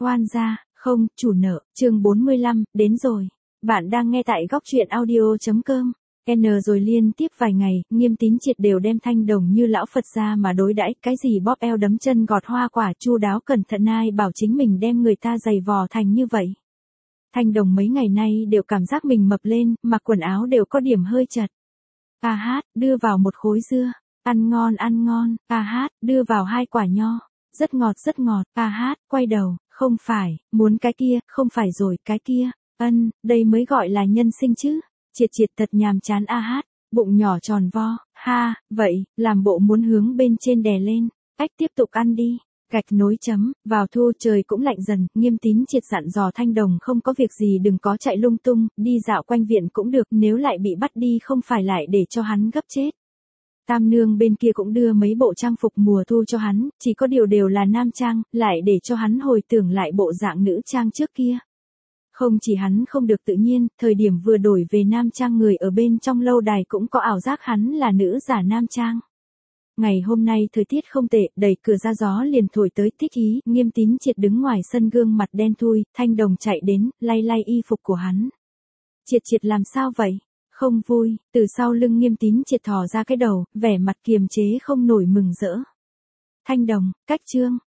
Oan gia, không, chủ nợ, chương 45, đến rồi. Bạn đang nghe tại góc truyện audio.com. Rồi liên tiếp vài ngày, Nghiêm Tín Triệt đều đem Thanh Đồng như lão Phật gia mà đối đãi, cái gì bóp eo đấm chân gọt hoa quả, chu đáo cẩn thận, ai bảo chính mình đem người ta giày vò thành như vậy. Thanh Đồng mấy ngày nay đều cảm giác mình mập lên, mặc quần áo đều có điểm hơi chật. A hát, đưa vào một khối dưa, ăn ngon ăn ngon, A hát, đưa vào 2 quả nho, rất ngọt, A hát, quay đầu, không phải, muốn cái kia, không phải rồi, cái kia, đây mới gọi là nhân sinh chứ. Triệt thật nhàm chán A hát, bụng nhỏ tròn vo, ha, vậy, làm bộ muốn hướng bên trên đè lên, tiếp tục ăn đi. Gạch nối chấm, vào thu trời cũng lạnh dần, Nghiêm Tín Triệt dặn dò Thanh Đồng không có việc gì đừng có chạy lung tung, đi dạo quanh viện cũng được, nếu lại bị bắt đi không phải lại để cho hắn gấp chết. Tam nương bên kia cũng đưa mấy bộ trang phục mùa thu cho hắn, chỉ có điều đều là nam trang, lại để cho hắn hồi tưởng lại bộ dạng nữ trang trước kia. Không chỉ hắn không được tự nhiên, thời điểm vừa đổi về nam trang người ở bên trong lâu đài cũng có ảo giác hắn là nữ giả nam trang. Ngày hôm nay thời tiết không tệ, đẩy cửa ra gió liền thổi tới, thích ý, Nghiêm Tín Triệt đứng ngoài sân gương mặt đen thui, Thanh Đồng chạy đến, lay y phục của hắn. Triệt làm sao vậy? Không vui, từ sau lưng Nghiêm Tín Triệt thò ra cái đầu, vẻ mặt kiềm chế không nổi mừng rỡ. Thanh Đồng, cách chương,